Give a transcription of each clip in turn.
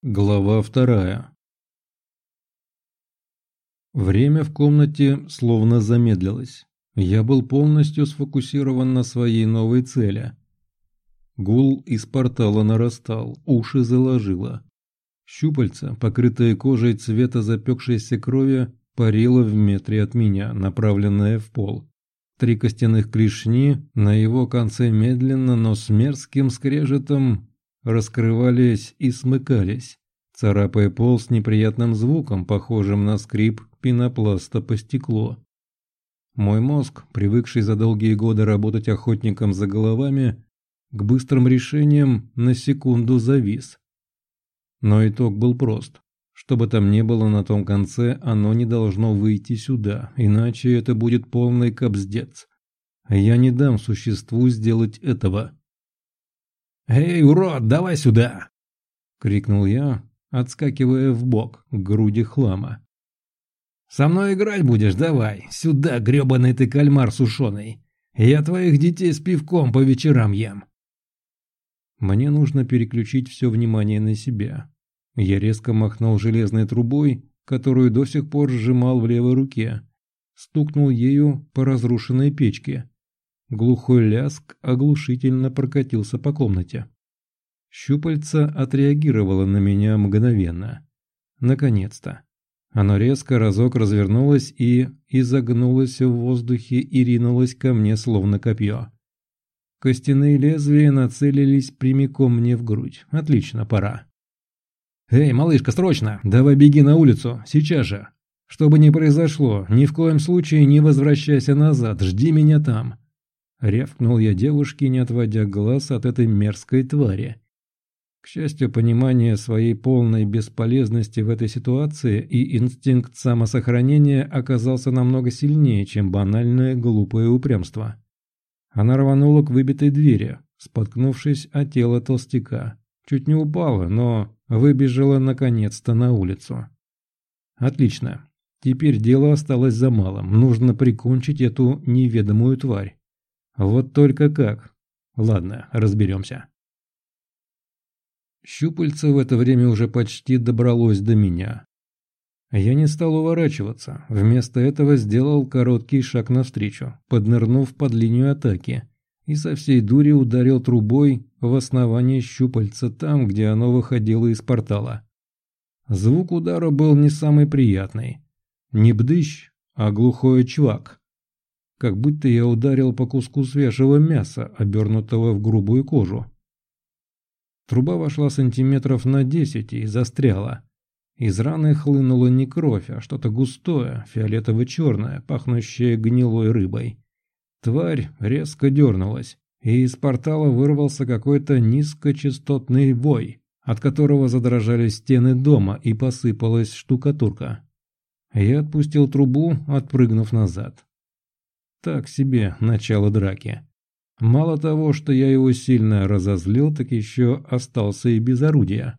Глава 2. Время в комнате словно замедлилось. Я был полностью сфокусирован на своей новой цели. Гул из портала нарастал, уши заложило. Щупальца, покрытые кожей цвета запекшейся крови, парило в метре от меня, направленное в пол. 3 костяных клешни на его конце медленно, но с мерзким скрежетом раскрывались и смыкались, царапая пол с неприятным звуком, похожим на скрип пенопласта по стеклу. Мой мозг, привыкший за долгие годы работать охотником за головами, к быстрым решениям на секунду завис. Но итог был прост. Что бы там ни было на том конце, оно не должно выйти сюда, иначе это будет полный кабздец. Я не дам существу сделать этого. «Эй, урод, давай сюда!» — крикнул я, отскакивая вбок к груди хлама. «Со мной играть будешь? Давай! Сюда, гребаный ты кальмар сушеный! Я твоих детей с пивком по вечерам ем!» Мне нужно переключить все внимание на себя. Я резко махнул железной трубой, которую до сих пор сжимал в левой руке. Стукнул ею по разрушенной печке. Глухой лязг оглушительно прокатился по комнате. Щупальце отреагировало на меня мгновенно. Наконец-то. Оно резко разок развернулось и изогнулось в воздухе и ринулось ко мне словно копье. Костяные лезвия нацелились прямиком мне в грудь. Отлично, пора. «Эй, малышка, срочно! Давай беги на улицу, сейчас же! Что бы ни произошло, ни в коем случае не возвращайся назад, жди меня там!» Рявкнул я девушке, не отводя глаз от этой мерзкой твари. К счастью, понимание своей полной бесполезности в этой ситуации и инстинкт самосохранения оказался намного сильнее, чем банальное глупое упрямство. Она рванула к выбитой двери, споткнувшись о тело толстяка. Чуть не упала, но выбежала наконец-то на улицу. Отлично. Теперь дело осталось за малым. Нужно прикончить эту неведомую тварь. Вот только как? Ладно, разберемся. Щупальце в это время уже почти добралось до меня. Я не стал уворачиваться, вместо этого сделал короткий шаг навстречу, поднырнув под линию атаки, и со всей дури ударил трубой в основание щупальца там, где оно выходило из портала. Звук удара был не самый приятный. Не бдыщ, а глухой чвак. Как будто я ударил по куску свежего мяса, обернутого в грубую кожу. Труба вошла сантиметров на 10 и застряла. Из раны хлынула не кровь, а что-то густое, фиолетово-черное, пахнущее гнилой рыбой. Тварь резко дернулась, и из портала вырвался какой-то низкочастотный вой, от которого задрожали стены дома и посыпалась штукатурка. Я отпустил трубу, отпрыгнув назад. Так себе начало драки. Мало того, что я его сильно разозлил, так еще остался и без орудия.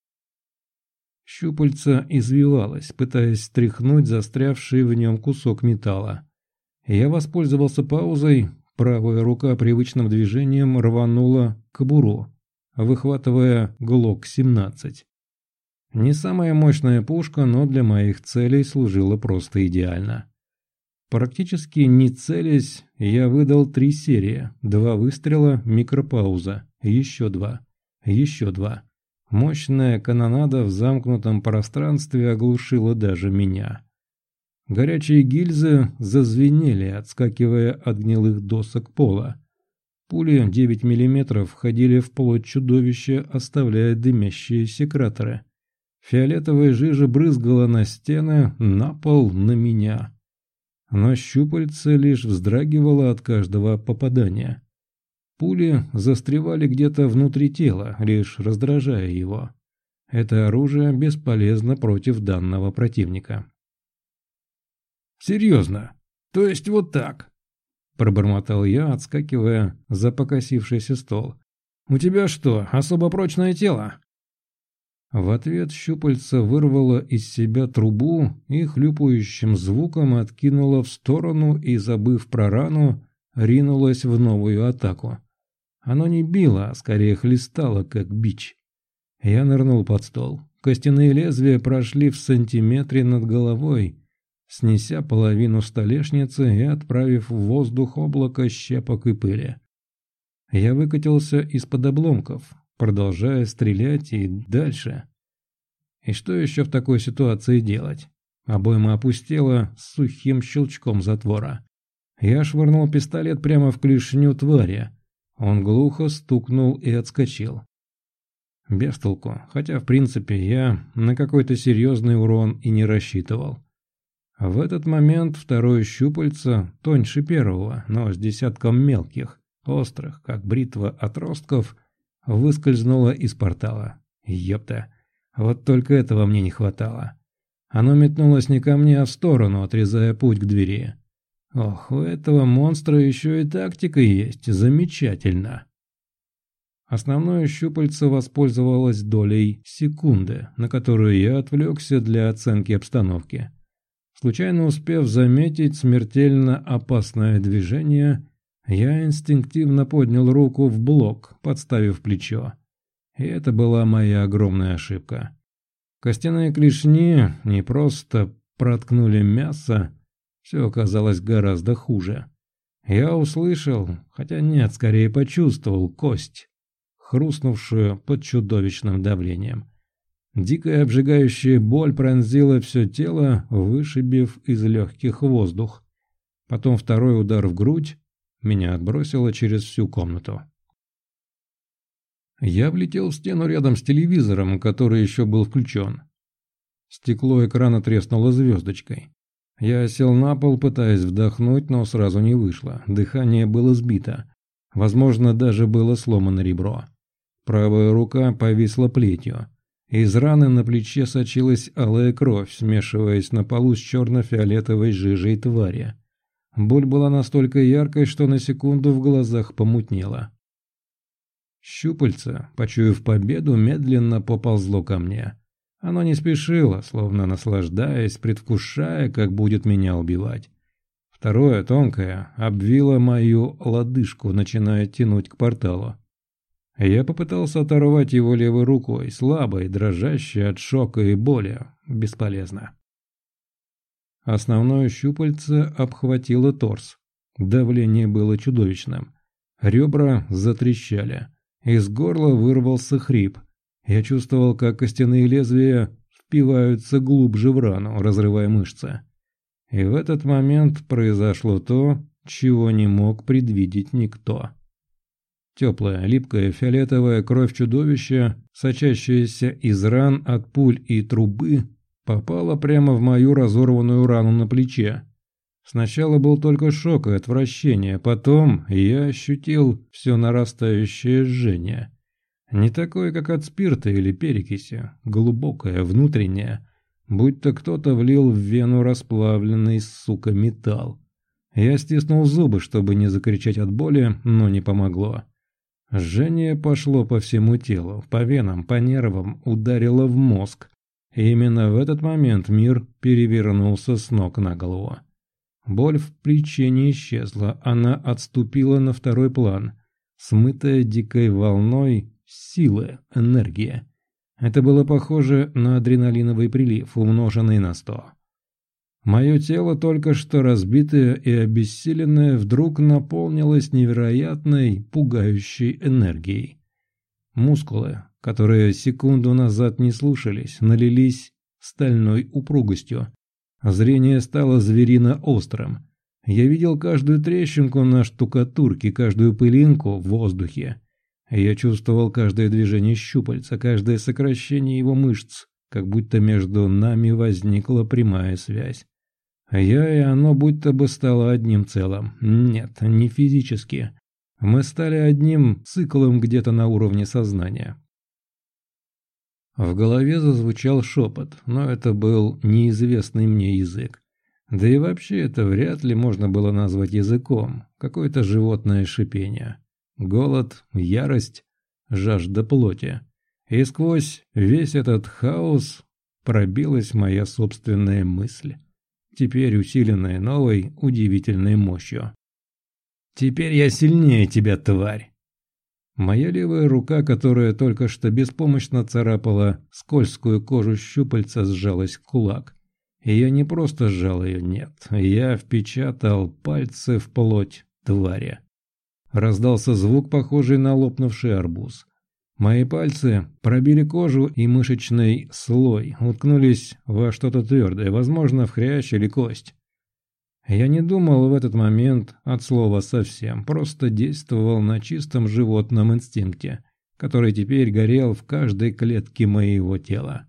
Щупальце извивалось, пытаясь стряхнуть застрявший в нем кусок металла. Я воспользовался паузой, правая рука привычным движением рванула к кобуру, выхватывая ГЛОК-17. Не самая мощная пушка, но для моих целей служила просто идеально. Практически не целясь, я выдал 3 серии, 2 выстрела, микропауза, еще 2, еще 2. Мощная канонада в замкнутом пространстве оглушила даже меня. Горячие гильзы зазвенели, отскакивая от гнилых досок пола. Пули 9 мм входили в плоть чудовища, оставляя дымящиеся кратеры. Фиолетовая жижа брызгала на стены, на пол, на меня. Но щупальце лишь вздрагивало от каждого попадания. Пули застревали где-то внутри тела, лишь раздражая его. Это оружие бесполезно против данного противника. «Серьезно? То есть вот так?» – пробормотал я, отскакивая за покосившийся стол. «У тебя что, особо прочное тело?» В ответ щупальце вырвало из себя трубу и хлюпающим звуком откинуло в сторону и, забыв про рану, ринулось в новую атаку. Оно не било, а скорее хлестало, как бич. Я нырнул под стол. Костяные лезвия прошли в сантиметре над головой, снеся половину столешницы и отправив в воздух облако щепок и пыли. Я выкатился из-под обломков, продолжая стрелять и дальше. И что еще в такой ситуации делать? Обойма опустела с сухим щелчком затвора. Я швырнул пистолет прямо в клешню твари. Он глухо стукнул и отскочил. Без толку, хотя в принципе я на какой-то серьезный урон и не рассчитывал. В этот момент второе щупальце, тоньше первого, но с десятком мелких, острых, как бритва отростков, выскользнуло из портала. Ёпта, вот только этого мне не хватало. Оно метнулось не ко мне, а в сторону, отрезая путь к двери. Ох, у этого монстра еще и тактика есть, замечательно. Основное щупальце воспользовалось долей секунды, на которую я отвлекся для оценки обстановки. Случайно успев заметить смертельно опасное движение, я инстинктивно поднял руку в блок, подставив плечо. И это была моя огромная ошибка. Костяные клешни не просто проткнули мясо, все оказалось гораздо хуже. Я услышал, хотя нет, скорее почувствовал кость, хрустнувшую под чудовищным давлением. Дикая обжигающая боль пронзила все тело, вышибив из легких воздух. Потом второй удар в грудь меня отбросило через всю комнату. Я влетел в стену рядом с телевизором, который еще был включен. Стекло экрана треснуло звездочкой. Я сел на пол, пытаясь вдохнуть, но сразу не вышло. Дыхание было сбито. Возможно, даже было сломано ребро. Правая рука повисла плетью. Из раны на плече сочилась алая кровь, смешиваясь на полу с черно-фиолетовой жижей твари. Боль была настолько яркой, что на секунду в глазах помутнело. Щупальце, почуяв победу, медленно поползло ко мне. Оно не спешило, словно наслаждаясь, предвкушая, как будет меня убивать. Второе, тонкое, обвило мою лодыжку, начиная тянуть к порталу. Я попытался оторвать его левой рукой, слабой, дрожащей от шока и боли. Бесполезно. Основное щупальце обхватило торс. Давление было чудовищным. Ребра затрещали. Из горла вырвался хрип. Я чувствовал, как костяные лезвия впиваются глубже в рану, разрывая мышцы. И в этот момент произошло то, чего не мог предвидеть никто. Теплая, липкая, фиолетовая кровь чудовища, сочащаяся из ран от пуль и трубы, попала прямо в мою разорванную рану на плече. Сначала был только шок и отвращение, потом я ощутил все нарастающее жжение. Не такое, как от спирта или перекиси, глубокое, внутреннее, будто кто-то влил в вену расплавленный, сука, металл. Я стиснул зубы, чтобы не закричать от боли, но не помогло. Жжение пошло по всему телу, по венам, по нервам, ударило в мозг. И именно в этот момент мир перевернулся с ног на голову. Боль в плече не исчезла, она отступила на второй план, смытая дикой волной силы, энергии. Это было похоже на адреналиновый прилив, умноженный на 100. Мое тело, только что разбитое и обессиленное, вдруг наполнилось невероятной, пугающей энергией. Мускулы, которые секунду назад не слушались, налились стальной упругостью. Зрение стало зверино острым. Я видел каждую трещинку на штукатурке, каждую пылинку в воздухе. Я чувствовал каждое движение щупальца, каждое сокращение его мышц, как будто между нами возникла прямая связь. Я и оно будто бы стало одним целым. Нет, не физически. Мы стали одним циклом где-то на уровне сознания. В голове зазвучал шепот, но это был неизвестный мне язык. Да и вообще это вряд ли можно было назвать языком. Какое-то животное шипение. Голод, ярость, жажда плоти. И сквозь весь этот хаос пробилась моя собственная мысль, теперь усиленная новой удивительной мощью. «Теперь я сильнее тебя, тварь!» Моя левая рука, которая только что беспомощно царапала скользкую кожу щупальца, сжалась в кулак. И я не просто сжал ее, нет, я впечатал пальцы в плоть твари. Раздался звук, похожий на лопнувший арбуз. Мои пальцы пробили кожу, и мышечный слой уткнулись во что-то твердое, возможно, в хрящ или кость. Я не думал в этот момент от слова совсем, просто действовал на чистом животном инстинкте, который теперь горел в каждой клетке моего тела.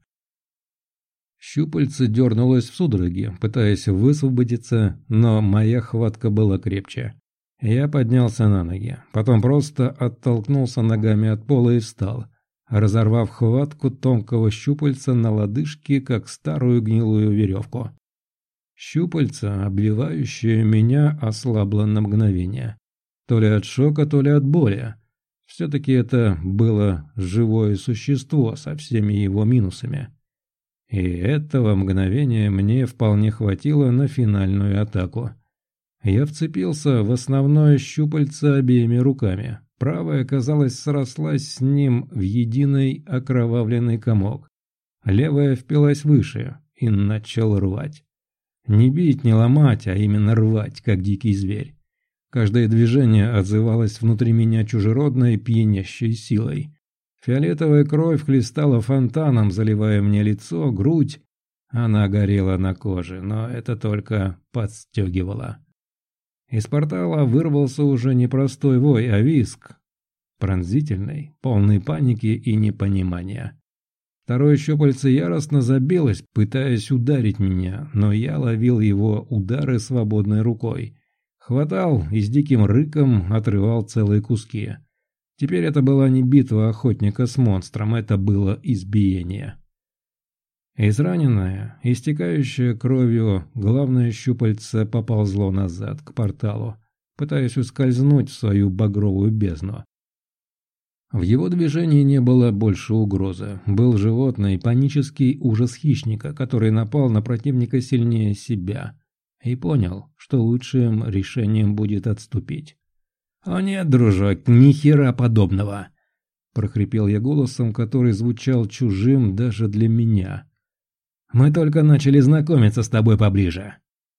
Щупальце дернулось в судороге, пытаясь высвободиться, но моя хватка была крепче. Я поднялся на ноги, потом просто оттолкнулся ногами от пола и встал, разорвав хватку тонкого щупальца на лодыжке, как старую гнилую веревку. Щупальце, обвивающее меня, ослабло на мгновение. То ли от шока, то ли от боли. Все-таки это было живое существо со всеми его минусами. И этого мгновения мне вполне хватило на финальную атаку. Я вцепился в основное щупальце обеими руками. Правая, казалось, срослась с ним в единый окровавленный комок. Левая впилась выше и начал рвать. Не бить, не ломать, а именно рвать, как дикий зверь. Каждое движение отзывалось внутри меня чужеродной пьянящей силой. Фиолетовая кровь хлестала фонтаном, заливая мне лицо, грудь. Она горела на коже, но это только подстегивало. Из портала вырвался уже не простой вой, а визг. Пронзительный, полный паники и непонимания. Второе щупальце яростно забилось, пытаясь ударить меня, но я ловил его удары свободной рукой. Хватал и с диким рыком отрывал целые куски. Теперь это была не битва охотника с монстром, это было избиение. Израненное, истекающее кровью, главное щупальце поползло назад, к порталу, пытаясь ускользнуть в свою багровую бездну. В его движении не было больше угрозы. Был животный панический ужас хищника, который напал на противника сильнее себя, и понял, что лучшим решением будет отступить. «О нет, дружок, ни хера подобного!» – прохрипел я голосом, который звучал чужим даже для меня. «Мы только начали знакомиться с тобой поближе».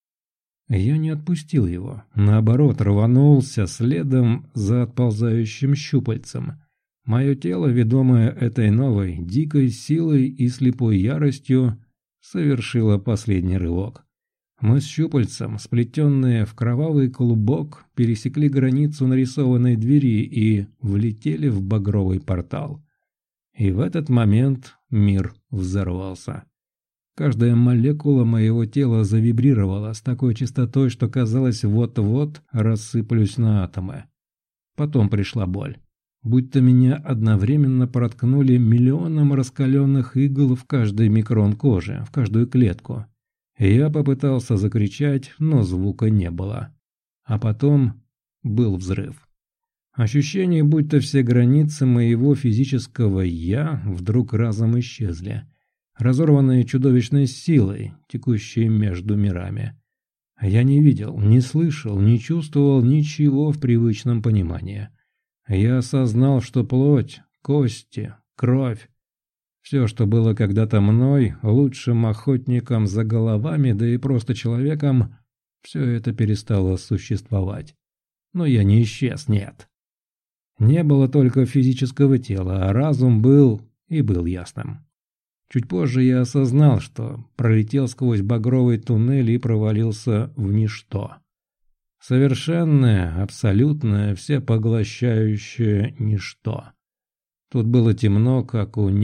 Я не отпустил его, наоборот, рванулся следом за отползающим щупальцем. Мое тело, ведомое этой новой, дикой силой и слепой яростью, совершило последний рывок. Мы с щупальцем, сплетенные в кровавый клубок, пересекли границу нарисованной двери и влетели в багровый портал. И в этот момент мир взорвался. Каждая молекула моего тела завибрировала с такой частотой, что казалось, вот-вот рассыплюсь на атомы. Потом пришла боль. Будто меня одновременно проткнули миллионом раскаленных игл в каждый микрон кожи, в каждую клетку. Я попытался закричать, но звука не было. А потом был взрыв. Ощущение, будто все границы моего физического «я» вдруг разом исчезли, разорванные чудовищной силой, текущей между мирами. Я не видел, не слышал, не чувствовал ничего в привычном понимании. Я осознал, что плоть, кости, кровь, все, что было когда-то мной, лучшим охотником за головами, да и просто человеком, все это перестало существовать. Но я не исчез, нет. Не было только физического тела, а разум был и был ясным. Чуть позже я осознал, что пролетел сквозь багровый туннель и провалился в ничто. Совершенное, абсолютное, всепоглощающее ничто. Тут было темно, как у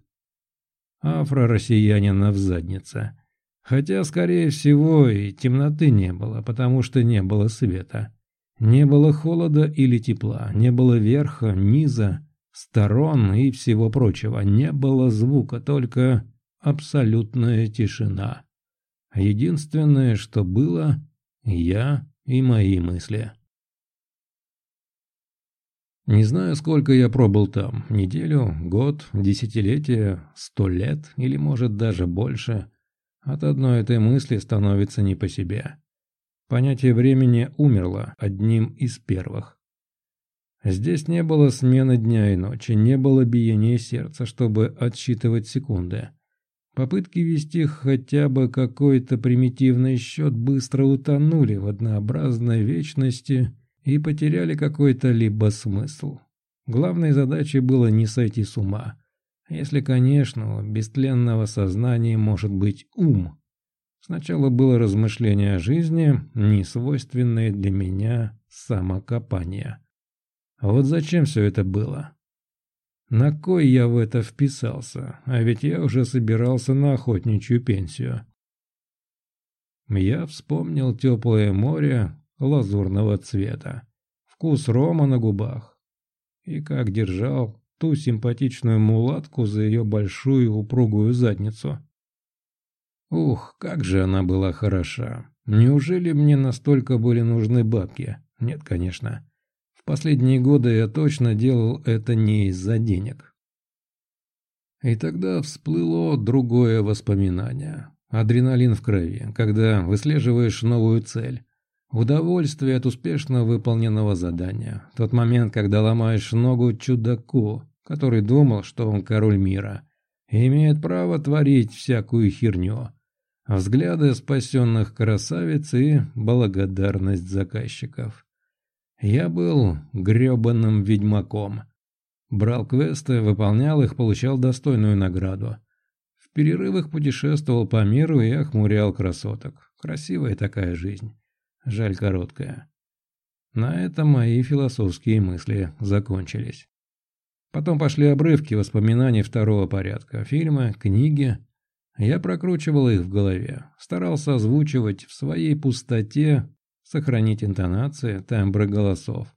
афро-россиянина в заднице. Хотя, скорее всего, и темноты не было, потому что не было света. Не было холода или тепла, не было верха, низа, сторон и всего прочего. Не было звука, только абсолютная тишина. Единственное, что было – я и мои мысли. Не знаю, сколько я пробыл там, неделю, год, десятилетие, 100 лет или, может, даже больше. От одной этой мысли становится не по себе. Понятие времени умерло одним из первых. Здесь не было смены дня и ночи, не было биения сердца, чтобы отсчитывать секунды. Попытки вести хотя бы какой-то примитивный счет быстро утонули в однообразной вечности и потеряли какой-то либо смысл. Главной задачей было не сойти с ума, если, конечно, у бестленного сознания может быть ум. Сначала было размышление о жизни, несвойственное для меня самокопание. Вот зачем все это было? На кой я в это вписался? А ведь я уже собирался на охотничью пенсию. Я вспомнил теплое море лазурного цвета, вкус рома на губах и как держал ту симпатичную мулатку за ее большую упругую задницу. Ух, как же она была хороша! Неужели мне настолько были нужны бабки? Нет, конечно. В последние годы я точно делал это не из-за денег. И тогда всплыло другое воспоминание. Адреналин в крови, когда выслеживаешь новую цель. Удовольствие от успешно выполненного задания. Тот момент, когда ломаешь ногу чудаку, который думал, что он король мира, и имеет право творить всякую херню. Взгляды спасенных красавиц и благодарность заказчиков. Я был грёбаным ведьмаком. Брал квесты, выполнял их, получал достойную награду. В перерывах путешествовал по миру и охмурял красоток. Красивая такая жизнь. Жаль, короткая. На этом мои философские мысли закончились. Потом пошли обрывки воспоминаний второго порядка. Фильмы, книги. Я прокручивал их в голове. Старался озвучивать в своей пустоте, сохранить интонации, тембры голосов.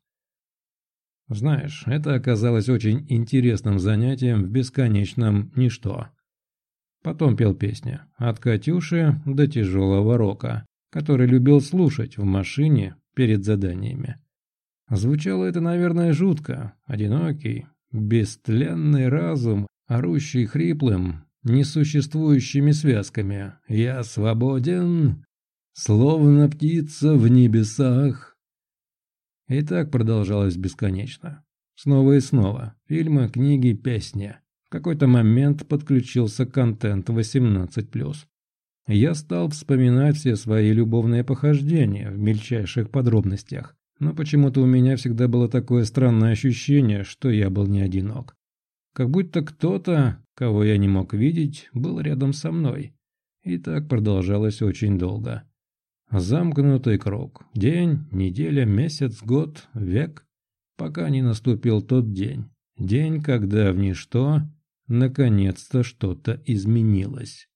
Знаешь, это оказалось очень интересным занятием в бесконечном ничто. Потом пел песни. От Катюши до тяжелого рока, который любил слушать в машине перед заданиями. Звучало это, наверное, жутко. Одинокий, бестленный разум, орущий хриплым, несуществующими связками. «Я свободен, словно птица в небесах». И так продолжалось бесконечно. Снова и снова. Фильмы, книги, песни. В какой-то момент подключился контент 18+. Я стал вспоминать все свои любовные похождения в мельчайших подробностях. Но почему-то у меня всегда было такое странное ощущение, что я был не одинок. Как будто кто-то, кого я не мог видеть, был рядом со мной. И так продолжалось очень долго. Замкнутый круг. День, неделя, месяц, год, век. Пока не наступил тот день. День, когда в ничто наконец-то что-то изменилось.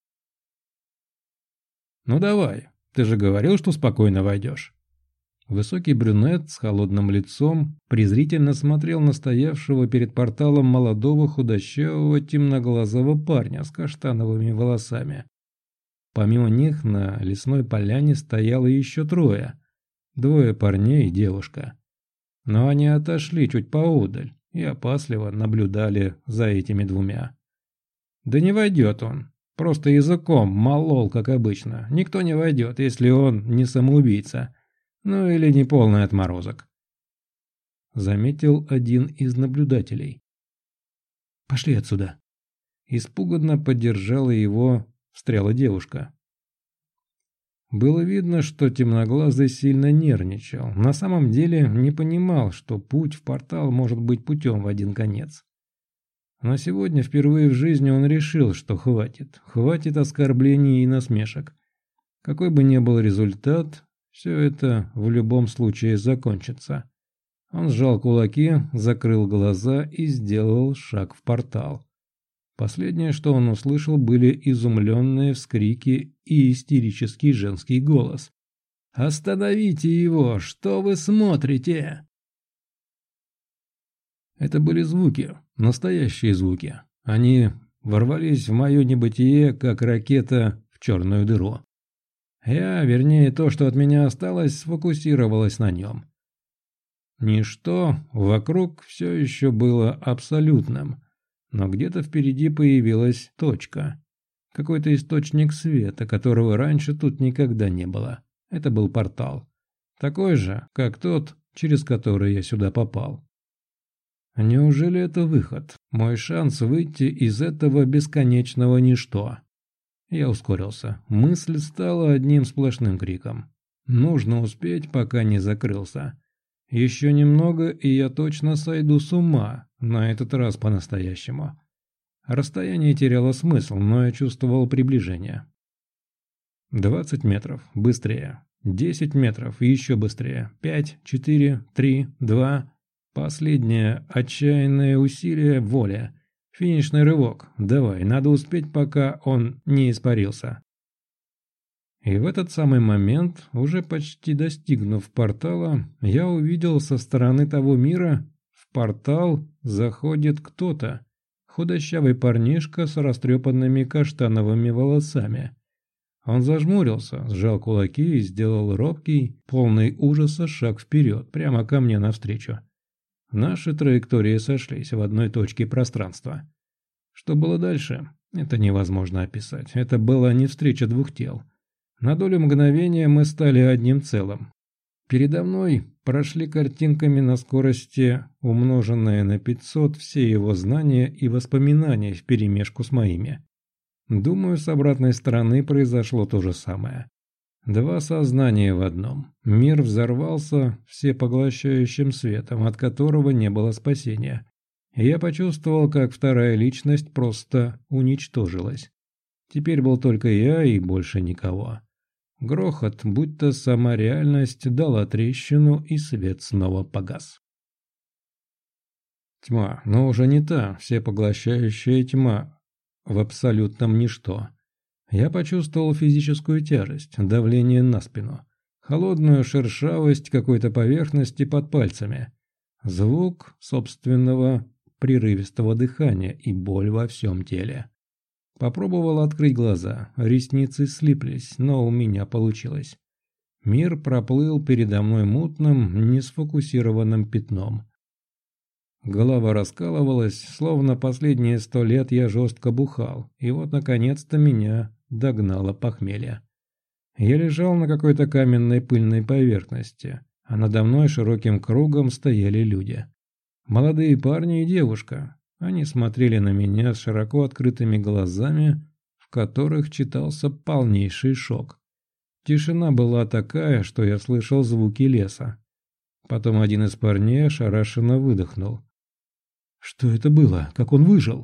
«Ну давай, ты же говорил, что спокойно войдешь». Высокий брюнет с холодным лицом презрительно смотрел на стоявшего перед порталом молодого худощавого темноглазого парня с каштановыми волосами. Помимо них на лесной поляне стояло еще трое. 2 парней и девушка. Но они отошли чуть поодаль и опасливо наблюдали за этими 2. «Да не войдет он. Просто языком молол, как обычно. Никто не войдет, если он не самоубийца. Ну или не полный отморозок», — заметил один из наблюдателей. «Пошли отсюда». Испуганно поддержала его, встряла девушка. Было видно, что темноглазый сильно нервничал. На самом деле не понимал, что путь в портал может быть путем в один конец. Но сегодня впервые в жизни он решил, что хватит. Хватит оскорблений и насмешек. Какой бы ни был результат, все это в любом случае закончится. Он сжал кулаки, закрыл глаза и сделал шаг в портал. Последнее, что он услышал, были изумленные вскрики и истерический женский голос. «Остановите его! Что вы смотрите?» Это были звуки, настоящие звуки. Они ворвались в мое небытие, как ракета в черную дыру. Вернее, то, что от меня осталось, сфокусировалось на нем. Ничто вокруг все еще было абсолютным, но где-то впереди появилась точка. Какой-то источник света, которого раньше тут никогда не было. Это был портал. Такой же, как тот, через который я сюда попал. Неужели это выход? Мой шанс выйти из этого бесконечного ничто? Я ускорился. Мысль стала одним сплошным криком. Нужно успеть, пока не закрылся. Еще немного, и я точно сойду с ума, на этот раз по-настоящему. Расстояние теряло смысл, но я чувствовал приближение. 20 метров. Быстрее. 10 метров. Еще быстрее. 5, 4, 3, 2. Последнее отчаянное усилие, воля. Финишный рывок. Давай, надо успеть, пока он не испарился. И в этот самый момент, уже почти достигнув портала, я увидел со стороны того мира, в портал заходит кто-то. Худощавый парнишка с растрепанными каштановыми волосами. Он зажмурился, сжал кулаки и сделал робкий, полный ужаса шаг вперед, прямо ко мне навстречу. Наши траектории сошлись в одной точке пространства. Что было дальше, это невозможно описать. Это была не встреча двух тел. На долю мгновения мы стали одним целым. Передо мной прошли картинками на скорости, умноженные на 500, все его знания и воспоминания вперемешку с моими. Думаю, с обратной стороны произошло то же самое. Два сознания в одном. Мир взорвался всепоглощающим светом, от которого не было спасения. И я почувствовал, как вторая личность просто уничтожилась. Теперь был только я и больше никого. Грохот, будто сама реальность дала трещину, и свет снова погас. Тьма, но уже не та всепоглощающая тьма в абсолютном ничто. Я почувствовал физическую тяжесть, давление на спину, холодную шершавость какой-то поверхности под пальцами, звук собственного прерывистого дыхания и боль во всем теле. Попробовал открыть глаза, ресницы слиплись, но у меня получилось. Мир проплыл передо мной мутным, несфокусированным пятном. Голова раскалывалась, словно последние 100 лет я жестко бухал, и вот наконец-то меня догнало похмелье. Я лежал на какой-то каменной пыльной поверхности, а надо мной широким кругом стояли люди. Молодые парни и девушка. Они смотрели на меня с широко открытыми глазами, в которых читался полнейший шок. Тишина была такая, что я слышал звуки леса. Потом один из парней ошарашенно выдохнул. «Что это было? Как он выжил?»